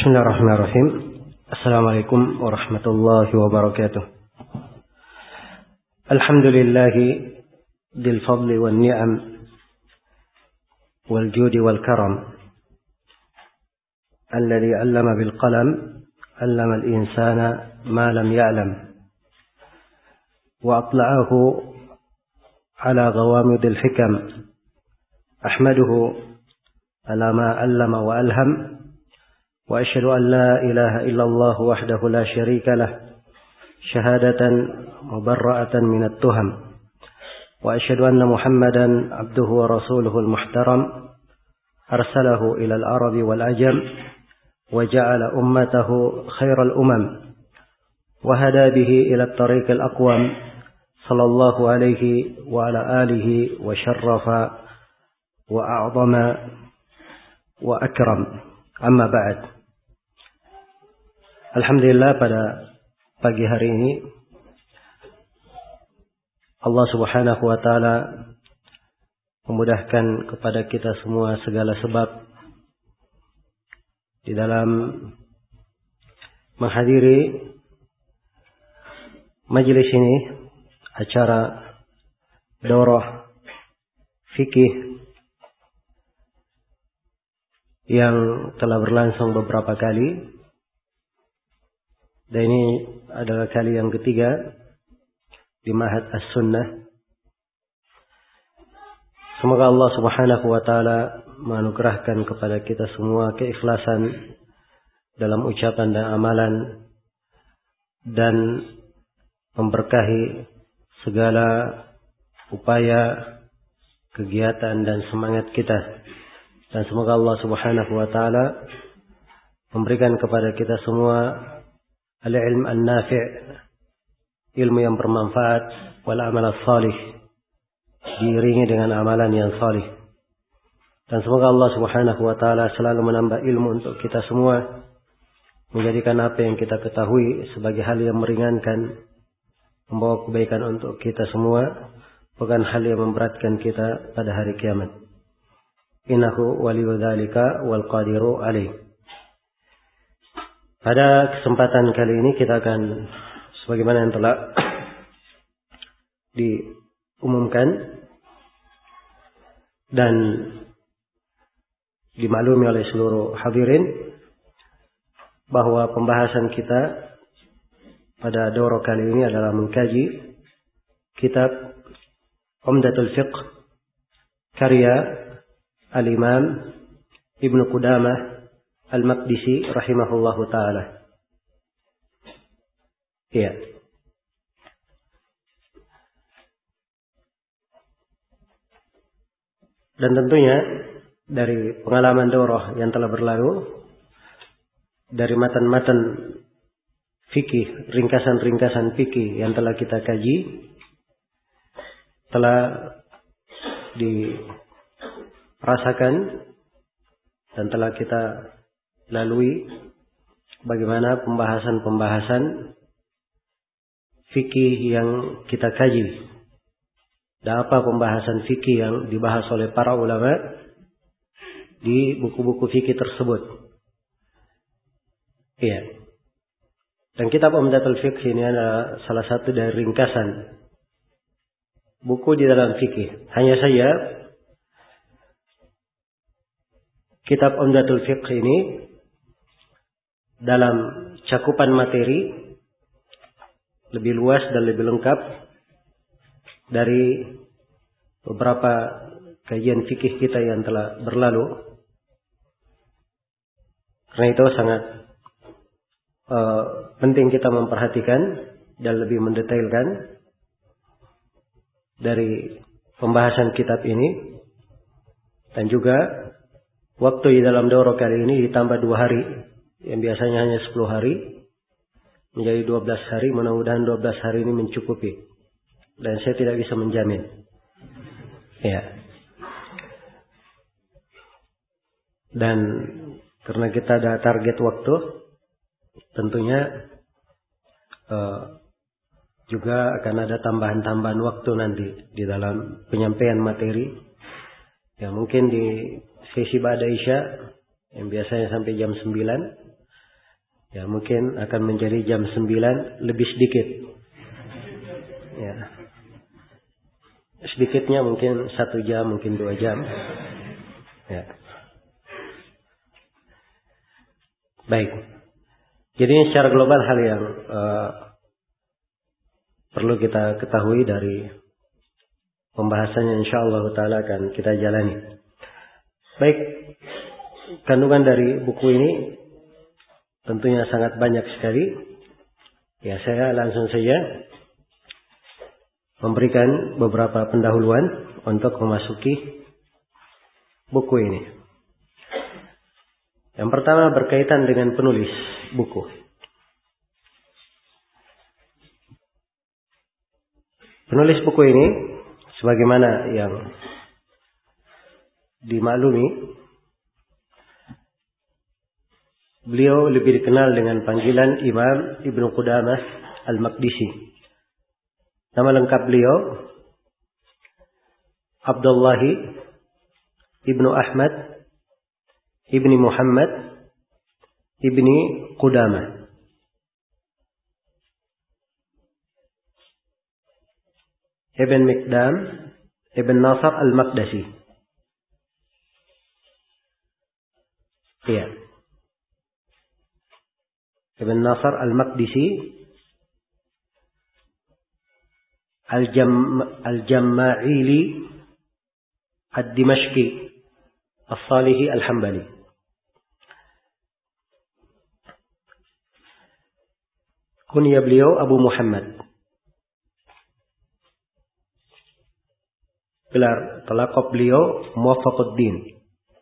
Bismillahirrahmanirrahim. Assalamualaikum warahmatullahi wabarakatuh. Alhamdulillahi dzil fadli wan ni'am wal judi wal karam. Alladzi 'allama bil qalam, 'allama al insana ma lam ya'lam. Wa atla'ahu 'ala ghawamidil hikam. Ahmaduhu 'ala ma 'allama wa alham. وأشهد أن لا إله إلا الله وحده لا شريك له شهادة مبرأة من التهم وأشهد أن محمدا عبده ورسوله المحترم أرسله إلى العرب والعجم وجعل أمته خير الأمم وهدى به إلى الطريق الأقوم صلى الله عليه وعلى آله وشرف وأعظم وأكرم. Amma ba'd. Alhamdulillah, pada pagi hari ini Allah Subhanahu wa taala memudahkan kepada kita semua segala sebab di dalam menghadiri majelis ini, acara daurah fikih yang telah berlangsung beberapa kali, dan ini adalah kali yang ketiga di Ma'had As-Sunnah. Semoga Allah Subhanahu wa taala menganugerahkan kepada kita semua keikhlasan dalam ucapan dan amalan, dan memberkahi segala upaya, kegiatan dan semangat kita. Dan semoga Allah Subhanahu wa taala memberikan kepada kita semua al-ilm an-nafi', ilmu yang bermanfaat, wal amal as-salih, diiringi dengan amalan yang salih. Dan semoga Allah Subhanahu wa taala selalu menambah ilmu untuk kita semua, menjadikan apa yang kita ketahui sebagai hal yang meringankan, membawa kebaikan untuk kita semua, bukan hal yang memberatkan kita pada hari kiamat. Innahu waliyu dzalika wal qadiru alaih. Pada kesempatan kali ini kita akan, sebagaimana yang telah diumumkan dan dimaklumi oleh seluruh hadirin, bahwa pembahasan kita pada daurah kali ini adalah mengkaji kitab Umdatul Fiqh karya Al-Imam Ibnu Qudamah Al-Maqdisi rahimahullahu ta'ala. Iya. Dan tentunya dari pengalaman daurah yang telah berlalu, dari matan-matan fikih, ringkasan-ringkasan fikih yang telah kita kaji, telah rasakan dan telah kita lalui bagaimana pembahasan-pembahasan fikih yang kita kaji, dan apa pembahasan fikih yang dibahas oleh para ulama di buku-buku fikih tersebut. Iya. Dan kitab Umdatul Fiqh ini adalah salah satu dari ringkasan buku di dalam fikih. Hanya saja kitab Umdatul Fiqh ini dalam cakupan materi lebih luas dan lebih lengkap dari beberapa kajian fikih kita yang telah berlalu. Karena itu sangat penting kita memperhatikan dan lebih mendetailkan dari pembahasan kitab ini. Dan juga waktu di dalam daurah kali ini ditambah 2 hari, yang biasanya hanya 10 hari, menjadi 12 hari. Mudah-mudahan 12 hari ini mencukupi. Dan saya tidak bisa menjamin. Ya. Dan karena kita ada target waktu, tentunya juga akan ada tambahan-tambahan waktu nanti di dalam penyampaian materi. Ya, mungkin di sesi ba'da Isya yang biasanya sampai jam 9, Ya, mungkin akan menjadi jam 9 lebih sedikit. Ya. Sedikitnya mungkin 1 jam, mungkin 2 jam. Ya. Baik. Jadi secara global hal yang perlu kita ketahui dari pembahasannya, insyaallah taala akan kita jalani. Baik. Kandungan dari buku ini tentunya sangat banyak sekali. Ya, saya langsung saja memberikan beberapa pendahuluan untuk memasuki buku ini. Yang pertama berkaitan dengan penulis buku. Penulis buku ini, sebagaimana yang dimaklumi, beliau lebih dikenal dengan panggilan Imam Ibnu Qudamah Al-Maqdisi. Nama lengkap beliau Abdullah Ibnu Ahmad Ibni Muhammad Ibni Qudamah. Ibn Miqdam Ibn Nasr Al-Maqdisi. Iya. Ibn Nasr Al-Maqdisi Al-Jamma'ili Ad-Dimashqi As-Salihi Al-Hambali. Kunya beliau Abu Muhammad. Gelar atau laqab beliau Muwaffaquddin.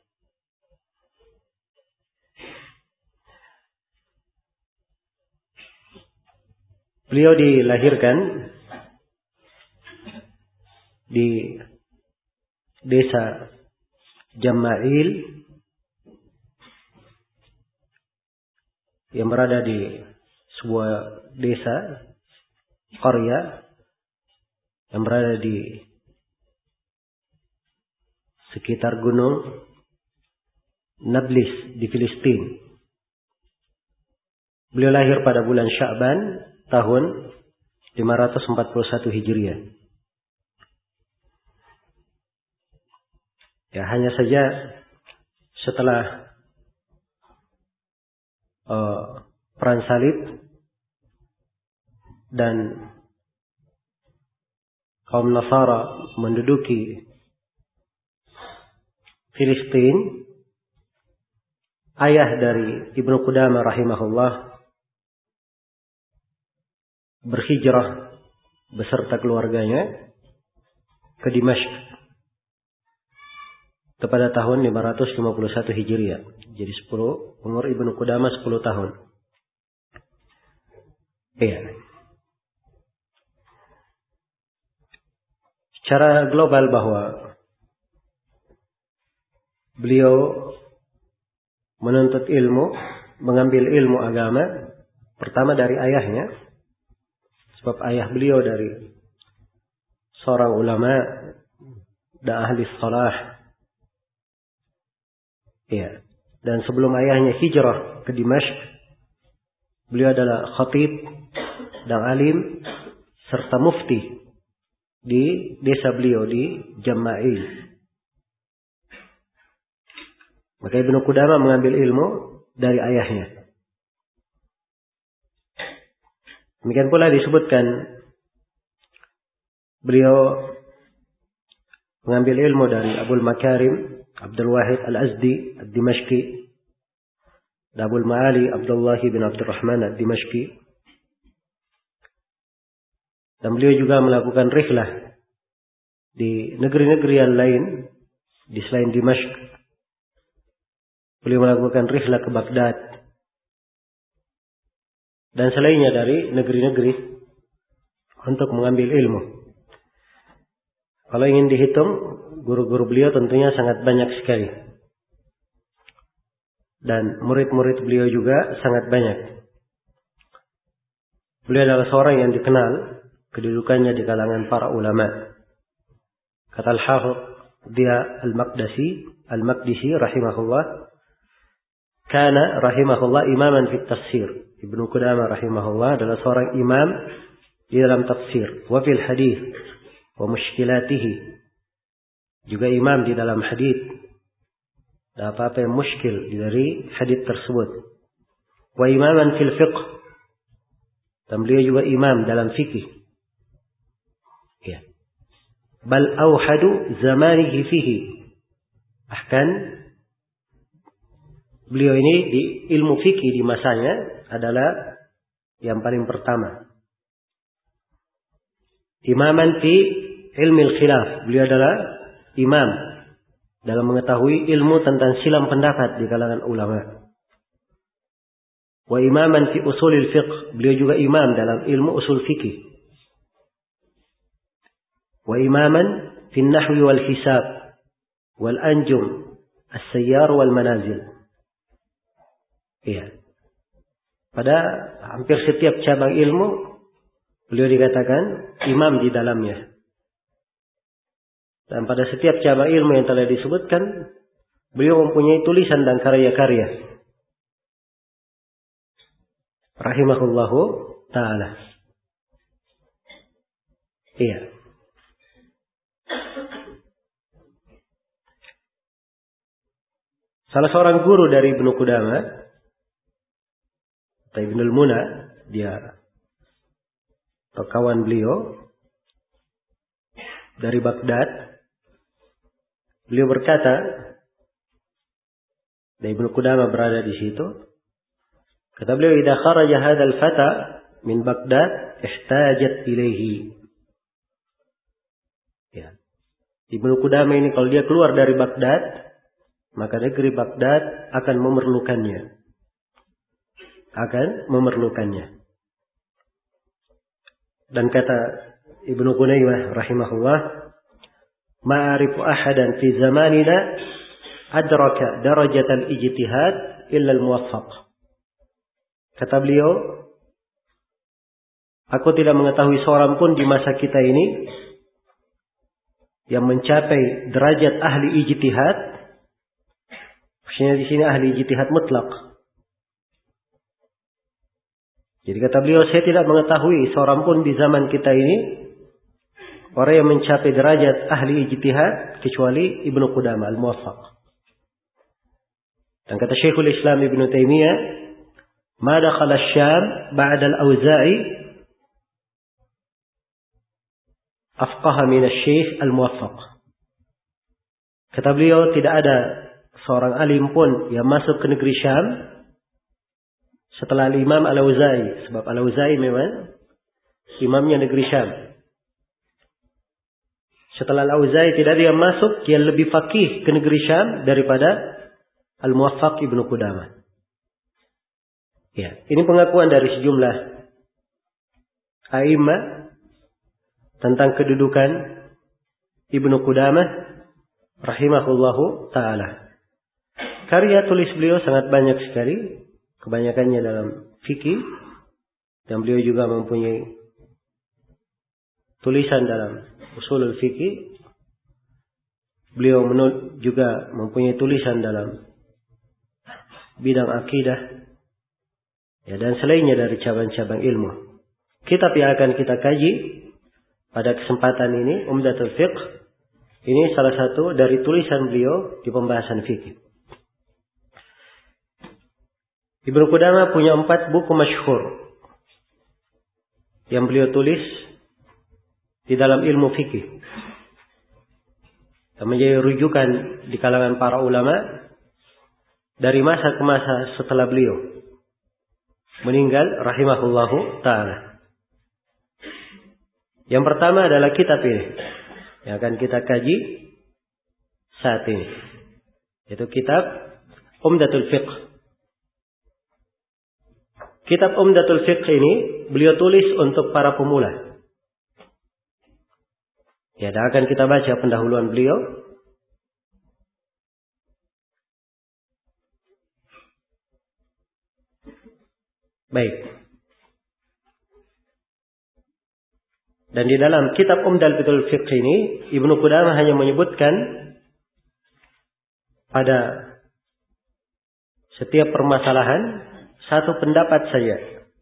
Beliau dilahirkan di desa Jamma'il yang berada di sebuah desa qarya yang berada di sekitar gunung Nablus di Filistin. Beliau lahir pada bulan Sya'ban tahun 541 Hijriah. Ya, hanya saja setelah perang salib dan kaum Nasara menduduki Filistin, ayah dari Ibnu Qudamah rahimahullah berhijrah beserta keluarganya ke Dimashq pada tahun 551 Hijriah. Jadi umur Ibnu Qudamah 10 tahun. Iya. Secara global bahwa beliau menuntut ilmu, mengambil ilmu agama pertama dari ayahnya, sebab ayah beliau dari seorang ulama dan ahli salah. Ya. Dan sebelum ayahnya hijrah ke Dimashq, beliau adalah khatib dan alim serta mufti di desa beliau di Jamma'il. Maka Ibnu Qudamah mengambil ilmu dari ayahnya. Demikian pula disebutkan beliau mengambil ilmu dari Abul Makarim Abdul Wahid Al-Azdi Ad-Dimashqi, Abul Ma'ali Abdullah bin Abdurrahman Ad-Dimashqi. Dan beliau juga melakukan rihlah di negeri-negeri yang lain di selain Dimashq. Beliau melakukan rihlah ke Baghdad dan selainnya dari negeri-negeri untuk mengambil ilmu. Kalau ingin dihitung, guru-guru beliau tentunya sangat banyak sekali. Dan murid-murid beliau juga sangat banyak. Beliau adalah seorang yang dikenal kedudukannya di kalangan para ulama. Kata Al-Hafidh dia Al-Maqdisi rahimahullah, kana rahimahullah imaman fit tafsir. Ibnu Qudamah rahimahullah adalah seorang imam di dalam tafsir, wa fil hadis wa mushkilatihi. Juga imam di dalam hadis. Dan apa-apa yang muskil dari hadis tersebut. Wa imaman fil fiqh. Dan beliau juga imam dalam fikih. Ya. Bal auhadu zamanihi fihi. Bahkan beliau ini di ilmu fikih di masanya adalah yang paling pertama. Imaman fi ilmi khilaf. Beliau adalah imam dalam mengetahui ilmu tentang silang pendapat di kalangan ulama. Wa imaman fi usulil fiqh. Beliau juga imam dalam ilmu usul fikih. Wa imaman fi nahwi wal hisab wal anjum as-sayyar wal manazil. Iya. Pada hampir setiap cabang ilmu beliau dikatakan imam di dalamnya. Dan pada setiap cabang ilmu yang telah disebutkan, beliau mempunyai tulisan dan karya-karya. Rahimahullahu ta'ala. Iya. Salah seorang guru dari Ibnu Qudamah, Ibnul Muna, dia atau kawan beliau dari Baghdad. Beliau berkata, dan Ibnu Qudamah berada di situ. Kata beliau, "Idza kharaja hadzal fata min Baghdad, ihtajat ilaihi." Ya. Ibnu Qudamah ini kalau dia keluar dari Baghdad, maka negeri Baghdad akan memerlukannya. Dan kata Ibnu Qudaymah rahimahullah, "Ma'arifu ahadan fi zamanina adraka darajat al-ijtihad illa al-muwaffaq." Kata beliau, aku tidak mengetahui seorang pun di masa kita ini yang mencapai derajat ahli ijtihad. Maksudnya di sini ahli ijtihad mutlak. Jadi kata beliau, saya tidak mengetahui seorang pun di zaman kita ini orang yang mencapai derajat ahli ijtihad kecuali Ibnu Qudamah al-Muwaffaq. Dan kata Syekhul Islam Ibnu Taimiyah, "Ma dakhala asy-Syam ba'da al-Auza'i afqaha min asy-Syekh al-Muwaffaq." Kata beliau, tidak ada seorang alim pun yang masuk ke negeri Syam setelah Imam Al-Auza'i, sebab Al-Auza'i memang imamnya negeri Syam. Setelah Al-Auza'i tidak ada yang masuk yang lebih faqih ke negeri Syam daripada Al-Muwaffaq Ibnu Qudamah. Ya, ini pengakuan dari sejumlah a'immah tentang kedudukan Ibnu Qudamah rahimahullahu ta'ala. Karya tulis beliau sangat banyak sekali. Kebanyakannya dalam fikih. Dan beliau juga mempunyai tulisan dalam usulul fikih. Beliau juga mempunyai tulisan dalam bidang akidah. Ya, dan selainnya dari cabang-cabang ilmu. Kitab yang akan kita kaji pada kesempatan ini, Umdatul Fiqh. Ini salah satu dari tulisan beliau di pembahasan fikih. Ibnu Qudamah punya 4 buku masyhur yang beliau tulis di dalam ilmu fikih. Yang menjadi rujukan di kalangan para ulama dari masa ke masa setelah beliau meninggal rahimahullahu ta'ala. Yang pertama adalah kitab ini yang akan kita kaji saat ini. Yaitu kitab Umdatul Fiqh. Kitab Umdatul Fiqh ini beliau tulis untuk para pemula. Ya, dan akan kita baca pendahuluan beliau. Baik. Dan di dalam kitab Umdatul Fiqh ini, Ibnu Qudamah hanya menyebutkan pada setiap permasalahan satu pendapat saja.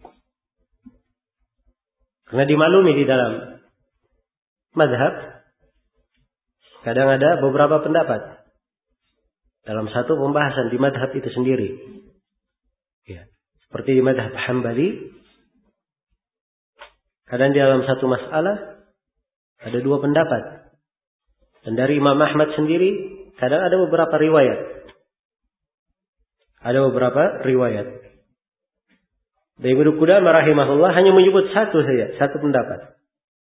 Karena dimaklumi di dalam mazhab kadang ada beberapa pendapat dalam satu pembahasan di mazhab itu sendiri. Ya. Seperti di mazhab Hambali, kadang di dalam satu masalah ada dua pendapat. Dan dari Imam Ahmad sendiri kadang ada beberapa riwayat. Ada beberapa riwayat. Dan Ibnu Qudamah rahimahullah hanya menyebut satu saja, satu pendapat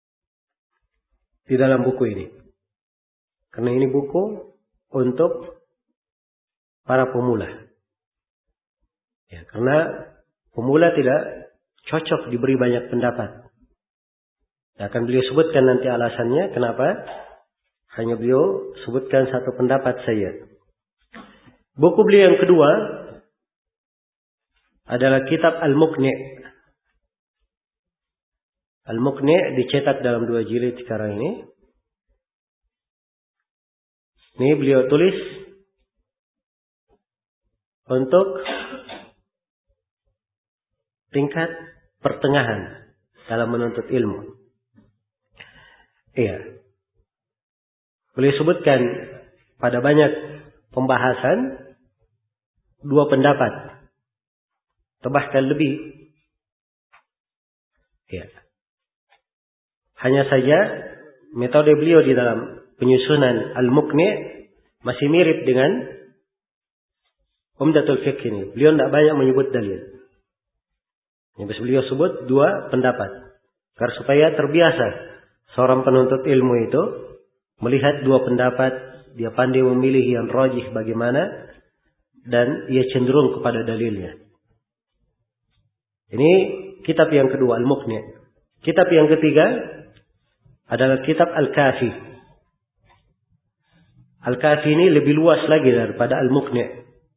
di dalam buku ini. Karena ini buku untuk para pemula. Ya, karena pemula tidak cocok diberi banyak pendapat. Akan beliau sebutkan nanti alasannya kenapa hanya beliau sebutkan satu pendapat saja. Buku beliau yang kedua adalah kitab Al-Muqni'. Al-Muqni' dicetak dalam 2 jilid sekarang ini. Ini beliau tulis untuk tingkat pertengahan dalam menuntut ilmu. Iya. Beliau sebutkan pada banyak pembahasan 2 pendapat. Atau bahkan lebih. Ya. Hanya saja metode beliau di dalam penyusunan Al-Muqni' masih mirip dengan Umdatul Fiqh ini. Beliau tidak banyak menyebut dalil. Yang beliau sebut 2 pendapat. Agar supaya terbiasa seorang penuntut ilmu itu melihat 2 pendapat, dia pandai memilih yang rajih bagaimana, dan ia cenderung kepada dalilnya. Ini kitab yang kedua, Al-Muqni'. Kitab yang ketiga adalah kitab Al-Kafi. Al-Kafi ini lebih luas lagi daripada Al-Muqni'.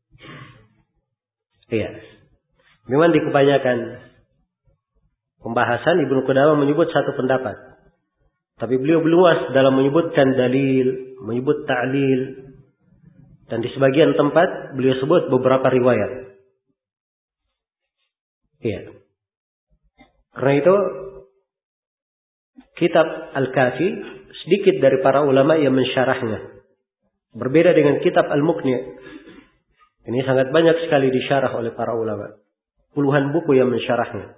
Iya. Memang di kebanyakan pembahasan Ibnu Qudamah menyebut satu pendapat. Tapi beliau luas dalam menyebutkan dalil, menyebut ta'lil. Dan di sebagian tempat beliau sebut beberapa riwayat. Iya. Karena itu kitab Al-Kafi sedikit dari para ulama yang mensyarahnya. Berbeda dengan kitab Al-Muqni'. Ini sangat banyak sekali disyarah oleh para ulama. Puluhan buku yang mensyarahnya.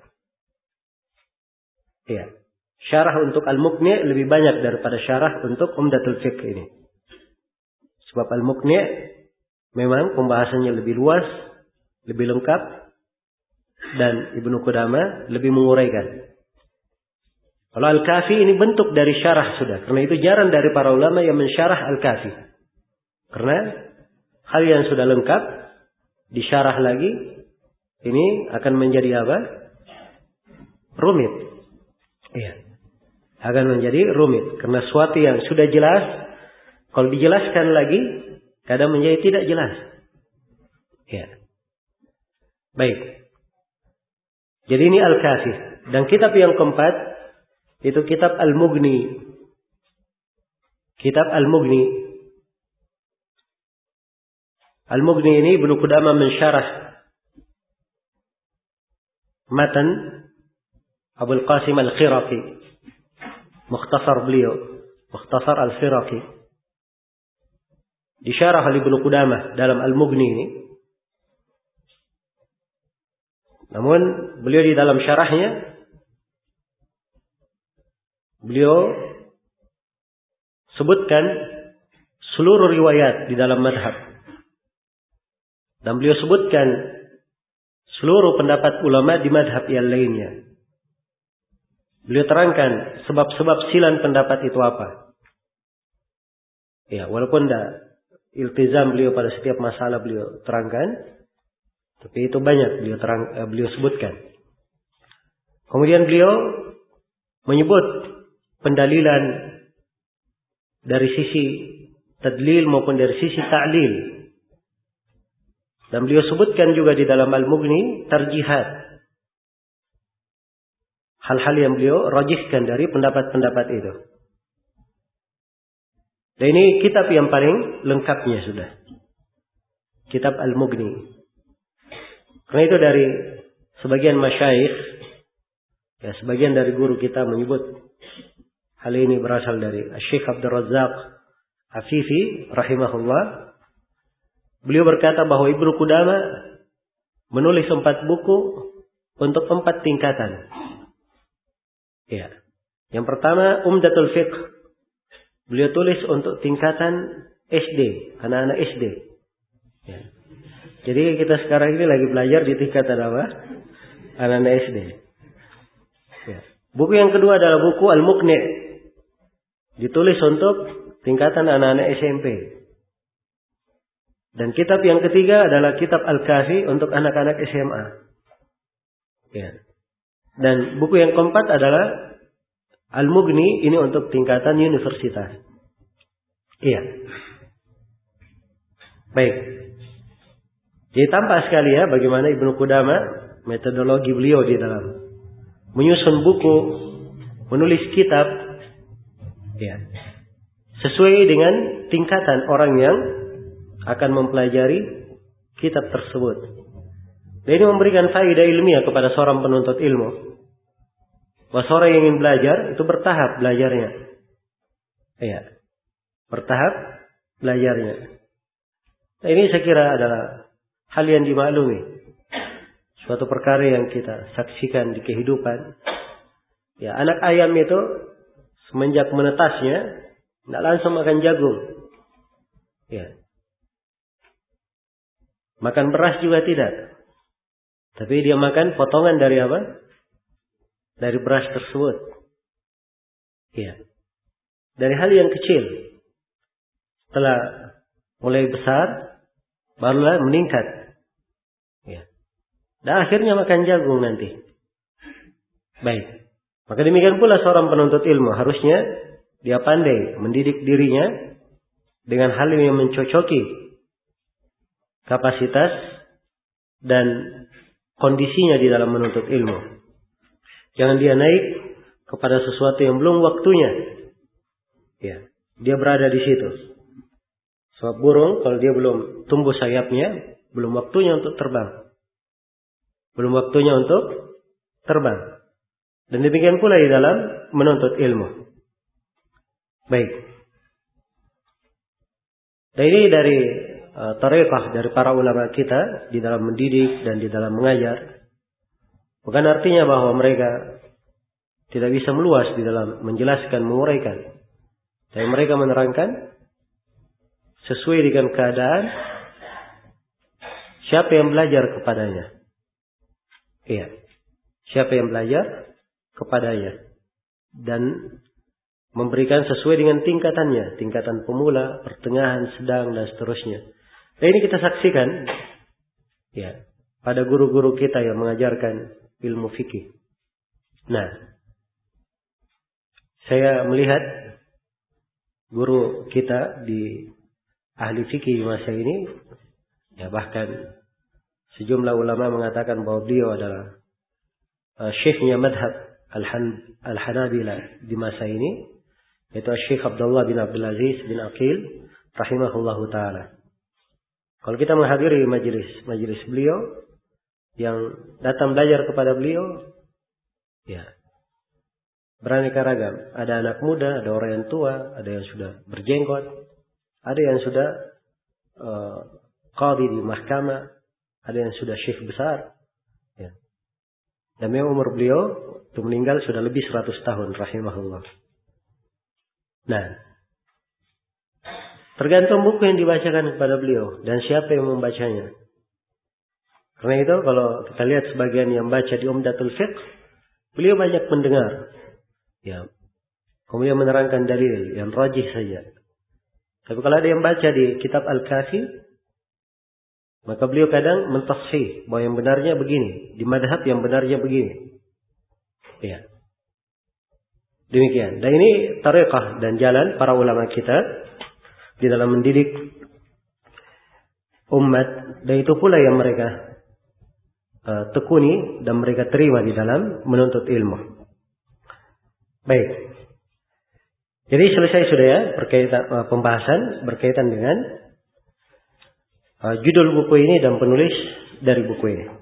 Iya. Syarah untuk Al-Muqni' lebih banyak daripada syarah untuk Umdatul Fiqh ini. Sebab Al-Muqni' memang pembahasannya lebih luas, lebih lengkap. Dan Ibnu Qudamah lebih menguraikan. Kalau Al-Kafi ini bentuk dari syarah sudah. Karena itu jarang dari para ulama yang mensyarah Al-Kafi. Karena hal yang sudah lengkap disyarah lagi, ini akan menjadi apa? Rumit. Iya. Akan menjadi rumit. Karena sesuatu yang sudah jelas, kalau dijelaskan lagi, kadang menjadi tidak jelas. Iya. Baik. Jadi ini Al-Kafi. Dan kitab yang keempat itu kitab Al-Mughni. Kitab Al-Mughni. Al-Mughni ini Ibnu Qudamah mensyarah matan Abul Qasim Al-Khiraqi. Mukhtasar beliau. Mukhtasar Al-Khiraqi. Disyarah oleh Ibnu Qudamah dalam Al-Mughni ini. Namun beliau di dalam syarahnya beliau sebutkan seluruh riwayat di dalam madhab. Dan beliau sebutkan seluruh pendapat ulama di madhab yang lainnya. Beliau terangkan sebab-sebab silan pendapat itu apa. Ya, walaupun tidak iltizam beliau pada setiap masalah beliau terangkan. Tapi itu banyak beliau sebutkan. Kemudian beliau menyebut pendalilan dari sisi tadlil maupun dari sisi ta'lil. Dan beliau sebutkan juga di dalam Al-Mughni tarjihat. Hal-hal yang beliau rajihkan dari pendapat-pendapat itu. Dan ini kitab yang paling lengkapnya sudah. Kitab Al-Mughni. Karena itu dari sebagian masyayikh, ya sebagian dari guru kita menyebut hal ini berasal dari Syekh Abdul Razzaq Afifi rahimahullah. Beliau berkata bahwa Ibnu Qudamah menulis 4 buku untuk 4 tingkatan. Ya. Yang pertama Umdatul Fiqh. Beliau tulis untuk tingkatan SD, anak-anak SD. Ya. Jadi kita sekarang ini lagi belajar di tingkatan apa? Anak-anak SD. Ya. Buku yang kedua adalah buku Al-Muqni'. Ditulis untuk tingkatan anak-anak SMP. Dan kitab yang ketiga adalah kitab Al-Kafi untuk anak-anak SMA. Ya. Dan buku yang keempat adalah Al-Mughni, ini untuk tingkatan universitas. Iya. Baik. Jadi tampak sekali ya bagaimana Ibnu Qudamah metodologi beliau di dalam menyusun buku, menulis kitab, ya, sesuai dengan tingkatan orang yang akan mempelajari kitab tersebut. Dan ini memberikan faedah ilmiah kepada seorang penuntut ilmu. Bahwa seorang yang ingin belajar itu bertahap belajarnya. Ya, bertahap belajarnya. Nah, ini saya kira adalah hal yang dimaklumi. Suatu perkara yang kita saksikan di kehidupan. Ya, anak ayam itu semenjak menetasnya tidak langsung makan jagung. Ya. Makan beras juga tidak. Tapi dia makan potongan dari apa? Dari beras tersebut. Ya. Dari hal yang kecil. Setelah mulai besar, barulah meningkat. Ya. Dan akhirnya makan jagung nanti. Baik. Maka demikian pula seorang penuntut ilmu. Harusnya dia pandai mendidik dirinya dengan hal yang mencocoki kapasitas dan kondisinya di dalam menuntut ilmu. Jangan dia naik kepada sesuatu yang belum waktunya. Ya, dia berada di situ. Sebab burung kalau dia belum tumbuh sayapnya, belum waktunya untuk terbang. Belum waktunya untuk terbang. Dan demikian pula di dalam menuntut ilmu. Baik. Dan ini dari tariqah dari para ulama kita di dalam mendidik dan di dalam mengajar. Bukan artinya bahwa mereka tidak bisa meluas di dalam menjelaskan, menguraikan. Tapi mereka menerangkan sesuai dengan keadaan siapa yang belajar kepadanya. Iya. Siapa yang belajar kepadanya. Dan memberikan sesuai dengan tingkatannya. Tingkatan pemula, pertengahan, sedang, dan seterusnya. Nah, ini kita saksikan ya, pada guru-guru kita yang mengajarkan ilmu fikih. Nah, saya melihat guru kita di ahli fikih masa ini, ya bahkan sejumlah ulama mengatakan bahwa beliau adalah syekhnya madhab Al-Hanabilah di masa ini, yaitu Syekh Abdullah bin Abdul Aziz bin Aqil rahimahullahu ta'ala. Kalau kita menghadiri majelis beliau, yang datang belajar kepada beliau, ya, beraneka ragam. Ada anak muda, ada orang yang tua, ada yang sudah berjenggot, ada yang sudah qadhi di mahkamah, ada yang sudah syekh besar. Ya. Dan memang umur beliau itu meninggal sudah lebih 100 tahun, rahimahullah. Nah, tergantung buku yang dibacakan kepada beliau dan siapa yang membacanya. Karena itu kalau kita lihat sebagian yang baca di Umdatul Fiqh, beliau banyak mendengar. Ya. Kemudian menerangkan dalil yang rajih saja. Tapi kalau ada yang baca di kitab Al-Kafi, maka beliau kadang mentashih bahwa yang benarnya begini, di madhab yang benarnya begini. Ya. Demikian. Dan ini tariqah dan jalan para ulama kita di dalam mendidik umat. Dan itu pula yang mereka tekuni dan mereka terima di dalam menuntut ilmu. Baik. Jadi selesai sudah ya pembahasan berkaitan dengan judul buku ini dan penulis dari buku ini.